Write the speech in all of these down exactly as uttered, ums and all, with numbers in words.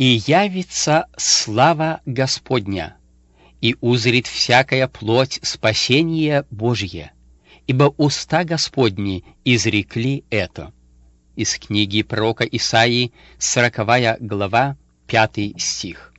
«И явится слава Господня, и узрит всякая плоть спасение Божье, ибо уста Господни изрекли это». Из книги пророка Исаии, сороковая глава, пятый стих.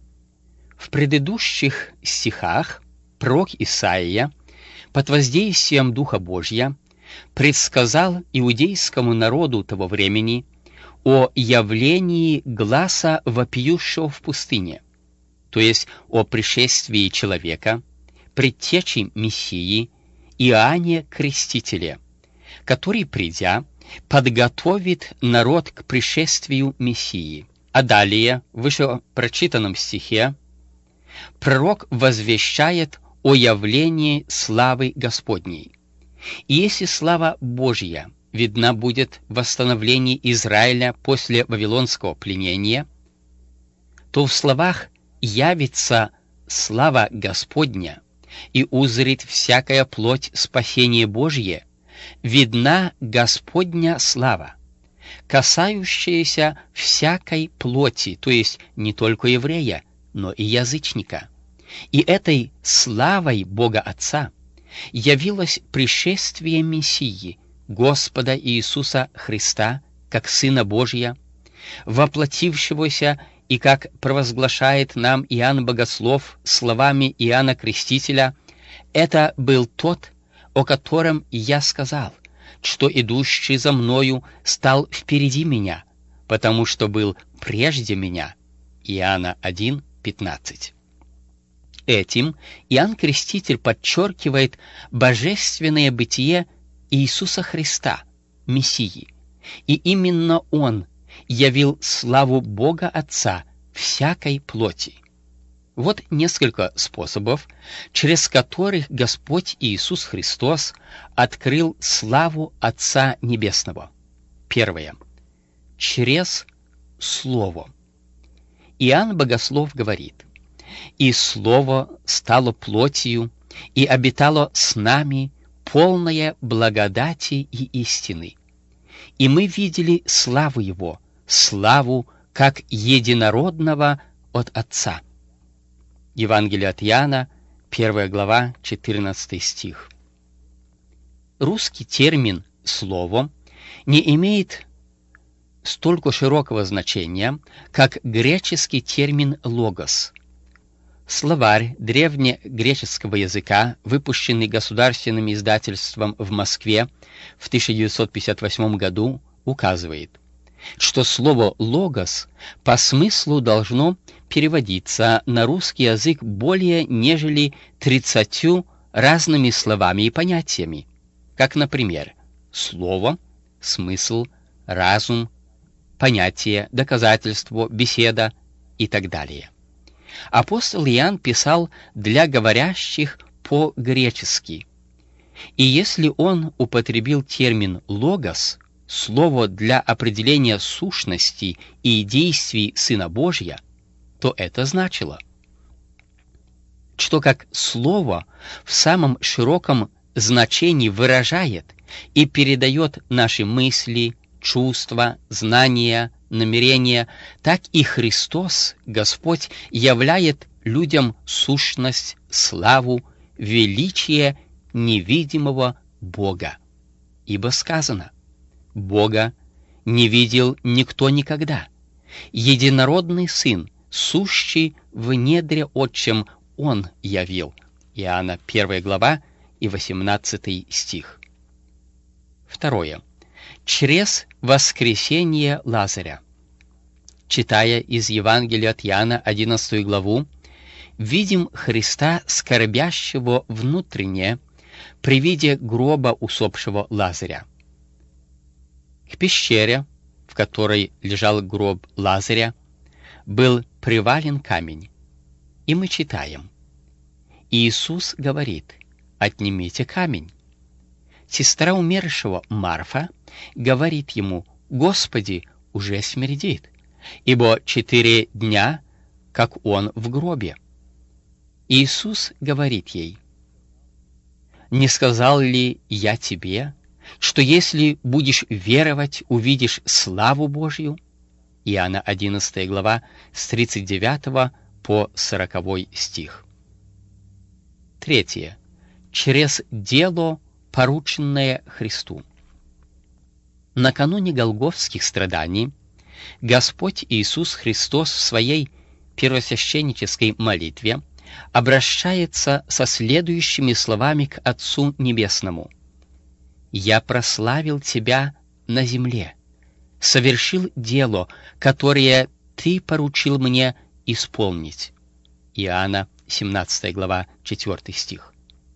В предыдущих стихах пророк Исаия под воздействием Духа Божья предсказал иудейскому народу того времени о явлении гласа вопиющего в пустыне, то есть о пришествии человека, предтечи Мессии, Иоанне Крестителе, который, придя, подготовит народ к пришествию Мессии. А далее, в вышепрочитанном стихе, пророк возвещает о явлении славы Господней. И если слава Божья видна будет в восстановлении Израиля после вавилонского пленения, то в словах «явится слава Господня, и узрит всякая плоть спасение Божье» видна Господня слава, касающаяся всякой плоти, то есть не только еврея, но и язычника. И этой славой Бога Отца явилось пришествие Мессии, Господа Иисуса Христа, как Сына Божия, воплотившегося, и, как провозглашает нам Иоанн Богослов словами Иоанна Крестителя, «Это был тот, о котором я сказал, что идущий за мною стал впереди меня, потому что был прежде меня». Иоанна один, пятнадцать. Этим Иоанн Креститель подчеркивает божественное бытие Иисуса Христа, Мессии, и именно Он явил славу Бога Отца всякой плоти. Вот несколько способов, через которых Господь Иисус Христос открыл славу Отца Небесного. Первое. Через Слово. Иоанн Богослов говорит: «И Слово стало плотью, и обитало с нами, полное благодати и истины. И мы видели славу Его, славу как единородного от Отца». Евангелие от Иоанна, первая глава, четырнадцатый стих. Русский термин «слово» не имеет столько широкого значения, как греческий термин «логос». Словарь древнегреческого языка, выпущенный государственным издательством в Москве в тысяча девятьсот пятьдесят восьмом году, указывает, что слово «логос» по смыслу должно переводиться на русский язык более нежели тридцатью разными словами и понятиями, как, например, слово, смысл, разум, понятие, доказательство, беседа и так далее. Апостол Иоанн писал для говорящих по-гречески, и если он употребил термин «логос», слово для определения сущности и действий Сына Божия, то это значило, что как слово в самом широком значении выражает и передает наши мысли, чувства, знания, намерения, так и Христос, Господь, являет людям сущность, славу, величие невидимого Бога. Ибо сказано: «Бога не видел никто никогда. Единородный Сын, сущий в недре Отчем, Он явил». Иоанна первая глава и восемнадцатый стих. Второе. Через воскресение Лазаря. Читая из Евангелия от Иоанна одиннадцатую главу, видим Христа, скорбящего внутренне при виде гроба усопшего Лазаря. К пещере, в которой лежал гроб Лазаря, был привален камень. И мы читаем: Иисус говорит: «Отнимите камень». Сестра умершего Марфа говорит ему: «Господи, уже смердит, ибо четыре дня, как он в гробе». Иисус говорит ей: «Не сказал ли я тебе, что если будешь веровать, увидишь славу Божью?» Иоанна одиннадцатая глава, с тридцать девятого по сороковой стих. Третье. Через дело, порученное Христу. Накануне голгофских страданий Господь Иисус Христос в своей первосвященнической молитве обращается со следующими словами к Отцу Небесному: «Я прославил Тебя на земле, совершил дело, которое Ты поручил мне исполнить». Иоанна семнадцатая глава, четвёртый стих.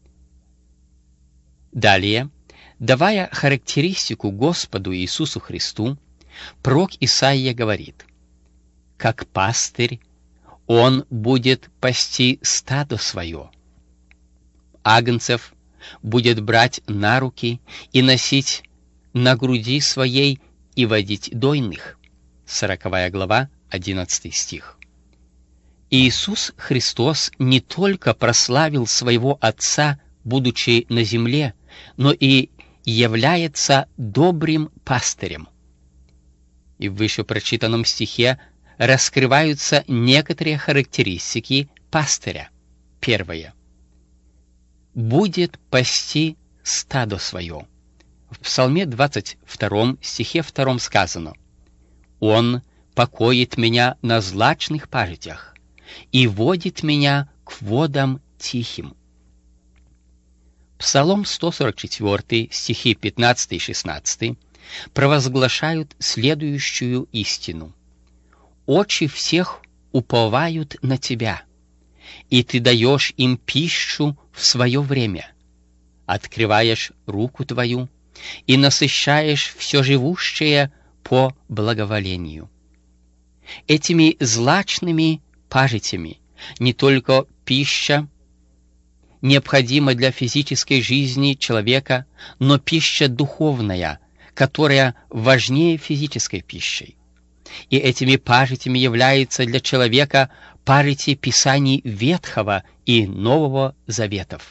Далее, давая характеристику Господу Иисусу Христу, пророк Исаия говорит: «Как пастырь Он будет пасти стадо свое, агнцев будет брать на руки и носить на груди своей и водить дойных». сороковая глава, одиннадцатый стих. Иисус Христос не только прославил своего Отца, будучи на земле, но и является добрым пастырем. И в вышепрочитанном стихе раскрываются некоторые характеристики пастыря. Первое. «Будет пасти стадо свое». В Псалме двадцать втором, стихе втором сказано: «Он покоит меня на злачных пажитях и водит меня к водам тихим». Псалом сто сорок четыре, стихи пятнадцатый и шестнадцатый провозглашают следующую истину: «Очи всех уповают на Тебя, и Ты даешь им пищу в свое время, открываешь руку Твою и насыщаешь все живущее по благоволению». Этими злачными пажитями не только пища необходима для физической жизни человека, но пища духовная, которая важнее физической пищи. И этими пажитями являются для человека пажити Писаний Ветхого и Нового Заветов.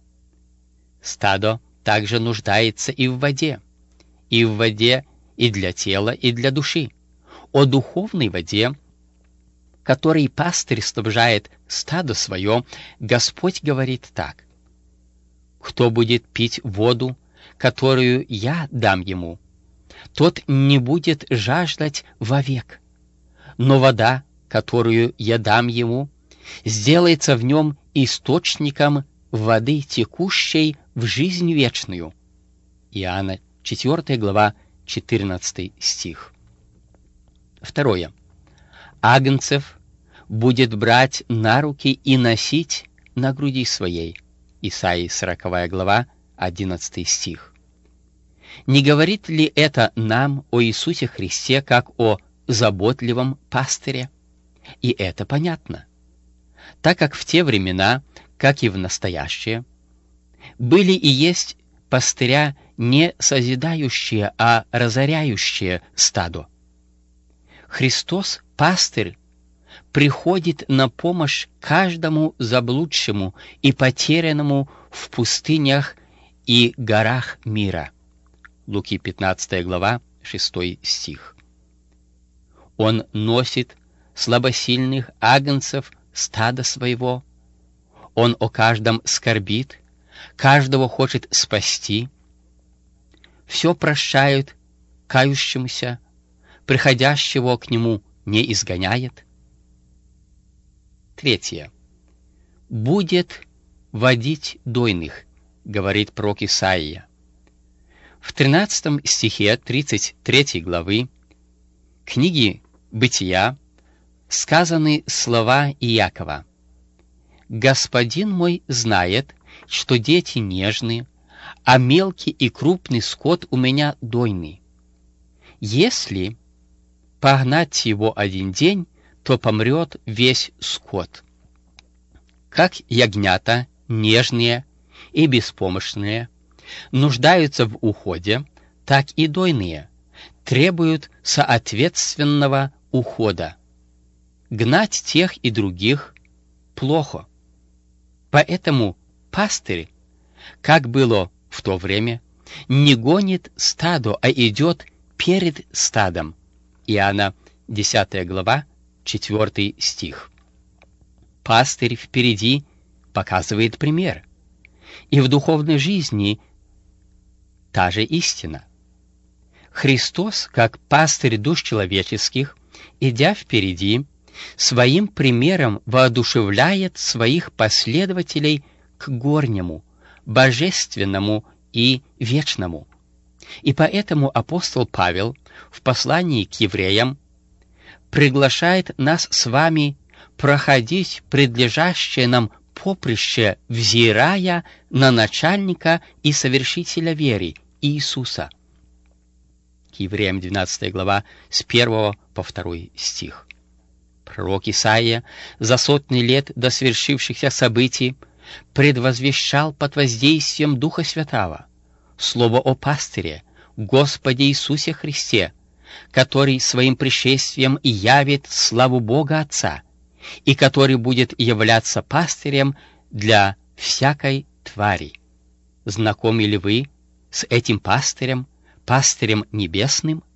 Стадо также нуждается и в воде, и в воде и для тела, и для души. О духовной воде, которой пастырь снабжает стадо свое, Господь говорит так: «Кто будет пить воду, которую я дам ему, тот не будет жаждать вовек, но вода, которую я дам ему, сделается в нем источником воды, текущей в жизнь вечную». Иоанна четвёртая глава, четырнадцатый стих. Второе. Агнцев будет брать на руки и носить на груди своей. Исаии сороковая глава, одиннадцатый стих. Не говорит ли это нам о Иисусе Христе как о заботливом пастыре? И это понятно, так как в те времена, как и в настоящее, были и есть пастыря не созидающие, а разоряющие стадо. Христос, пастырь, приходит на помощь каждому заблудшему и потерянному в пустынях и горах мира. Луки пятнадцатая глава, шестой стих. Он носит слабосильных агнцев стада своего. Он о каждом скорбит, каждого хочет спасти. Все прощает кающемуся, приходящего к нему не изгоняет. Третье. «Будет водить дойных», говорит пророк Исаия. В тринадцатом стихе тридцать третьей главы книги Бытия сказаны слова Иакова: «Господин мой знает, что дети нежные, а мелкий и крупный скот у меня дойный. Если погнать его один день, то помрет весь скот. Как ягнята, нежные и беспомощные, нуждаются в уходе, так и дойные требуют соответственного ухода. Гнать тех и других плохо. Поэтому пастырь, как было в то время, не гонит стадо, а идет перед стадом. Иоанна десятая глава, четвёртый стих. Пастырь впереди показывает пример. И в духовной жизни та же истина. Христос, как пастырь душ человеческих, идя впереди, своим примером воодушевляет своих последователей к горнему, божественному и вечному. И поэтому апостол Павел в послании к евреям приглашает нас с вами проходить предлежащее нам поприще, взирая на начальника и совершителя веры Иисуса. К евреям двенадцатая глава с первого по второй стих. Пророк Исаия за сотни лет до свершившихся событий предвозвещал под воздействием Духа Святаго слово о пастыре, Господе Иисусе Христе, который своим пришествием явит славу Бога Отца, и который будет являться пастырем для всякой твари. Знакомы ли вы с этим пастырем, пастырем небесным?